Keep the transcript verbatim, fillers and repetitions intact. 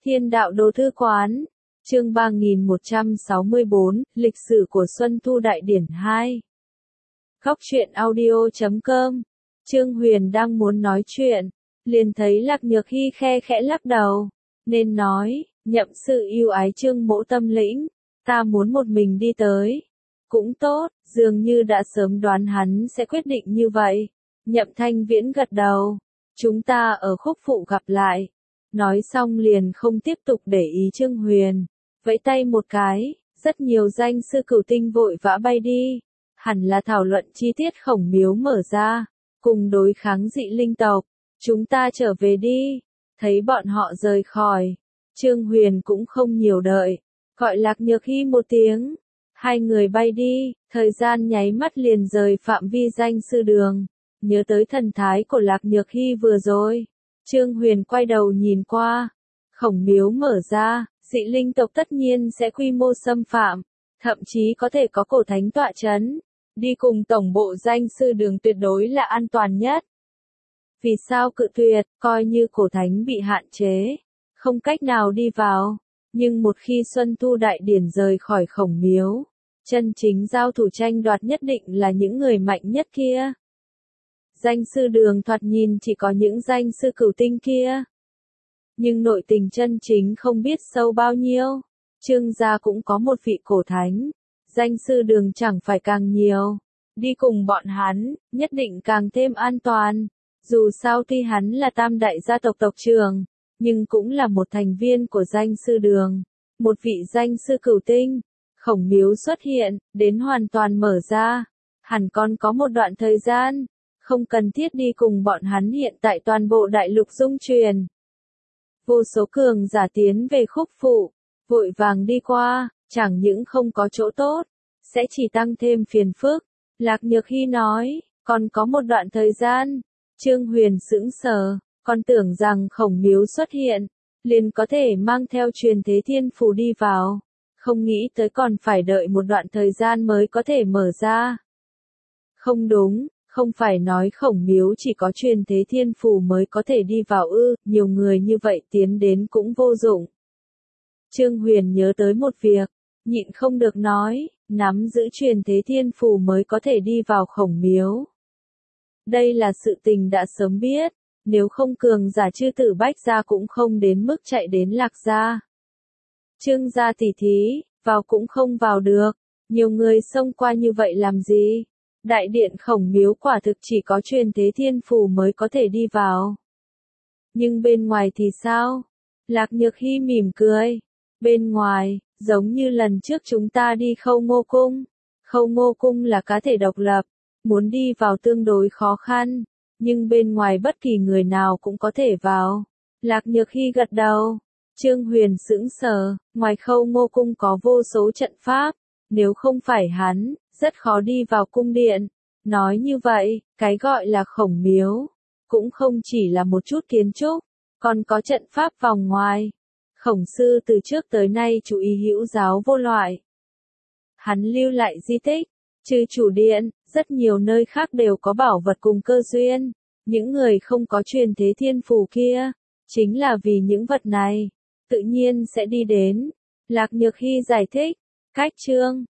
Thiên đạo đồ thư quán, chương ba nghìn một trăm sáu mươi tư, lịch sử của Xuân Thu Đại Điển hai. Góc truyện audio chấm com, Trương Huyền đang muốn nói chuyện, liền thấy Lạc Nhược Hy khe khẽ lắc đầu, nên nói, nhậm sự yêu ái Trương mỗ tâm lĩnh, ta muốn một mình đi tới. Cũng tốt, dường như đã sớm đoán hắn sẽ quyết định như vậy. Nhậm Thanh Viễn gật đầu, chúng ta ở Khúc Phụ gặp lại. Nói xong liền không tiếp tục để ý Trương Huyền, vẫy tay một cái, rất nhiều danh sư cửu tinh vội vã bay đi, hẳn là thảo luận chi tiết Khổng Miếu mở ra, cùng đối kháng dị linh tộc, chúng ta trở về đi. Thấy bọn họ rời khỏi, Trương Huyền cũng không nhiều đợi, gọi Lạc Nhược Hy một tiếng, hai người bay đi, thời gian nháy mắt liền rời phạm vi danh sư đường, nhớ tới thần thái của Lạc Nhược Hy vừa rồi. Trương Huyền quay đầu nhìn qua, Khổng Miếu mở ra, dị linh tộc tất nhiên sẽ quy mô xâm phạm, thậm chí có thể có cổ thánh tọa chấn, đi cùng tổng bộ danh sư đường tuyệt đối là an toàn nhất. Vì sao cự tuyệt, coi như cổ thánh bị hạn chế, không cách nào đi vào, nhưng một khi Xuân Thu Đại Điển rời khỏi Khổng Miếu, chân chính giao thủ tranh đoạt nhất định là những người mạnh nhất kia. Danh sư đường thoạt nhìn chỉ có những danh sư cửu tinh kia. Nhưng nội tình chân chính không biết sâu bao nhiêu. Trương gia cũng có một vị cổ thánh. Danh sư đường chẳng phải càng nhiều. Đi cùng bọn hắn, nhất định càng thêm an toàn. Dù sao tuy hắn là tam đại gia tộc tộc trưởng, nhưng cũng là một thành viên của danh sư đường. Một vị danh sư cửu tinh. Khổng Miếu xuất hiện, đến hoàn toàn mở ra. Hẳn còn có một đoạn thời gian. Không cần thiết đi cùng bọn hắn hiện tại toàn bộ đại lục dung truyền. Vô số cường giả tiến về Khúc Phụ, vội vàng đi qua, chẳng những không có chỗ tốt, sẽ chỉ tăng thêm phiền phức. Lạc Nhược Hy nói, còn có một đoạn thời gian. Trương Huyền sững sờ, còn tưởng rằng Khổng Miếu xuất hiện, liền có thể mang theo truyền thế thiên phù đi vào. Không nghĩ tới còn phải đợi một đoạn thời gian mới có thể mở ra. Không đúng. Không phải nói Khổng Miếu chỉ có truyền thế thiên phù mới có thể đi vào ư, nhiều người như vậy tiến đến cũng vô dụng. Trương Huyền nhớ tới một việc, nhịn không được nói, nắm giữ truyền thế thiên phù mới có thể đi vào Khổng Miếu. Đây là sự tình đã sớm biết, nếu không cường giả chư tử Bách gia cũng không đến mức chạy đến Lạc gia. Trương gia tỉ thí, vào cũng không vào được, nhiều người xông qua như vậy làm gì? Đại điện Khổng Miếu quả thực chỉ có truyền thế thiên phù mới có thể đi vào. Nhưng bên ngoài thì sao? Lạc Nhược Hy mỉm cười. Bên ngoài, giống như lần trước chúng ta đi Khâu Ngô Cung. Khâu Ngô Cung là cá thể độc lập, muốn đi vào tương đối khó khăn, nhưng bên ngoài bất kỳ người nào cũng có thể vào. Lạc Nhược Hy gật đầu. Trương Huyền sững sờ, ngoài Khâu Ngô Cung có vô số trận pháp, nếu không phải hắn, rất khó đi vào cung điện. Nói như vậy, cái gọi là Khổng Miếu, cũng không chỉ là một chút kiến trúc, còn có trận pháp vòng ngoài. Khổng sư từ trước tới nay chú ý hữu giáo vô loại. Hắn lưu lại di tích, trừ chủ điện, rất nhiều nơi khác đều có bảo vật cùng cơ duyên. Những người không có truyền thế thiên phù kia, chính là vì những vật này, tự nhiên sẽ đi đến. Lạc Nhược Hy giải thích, cách chương.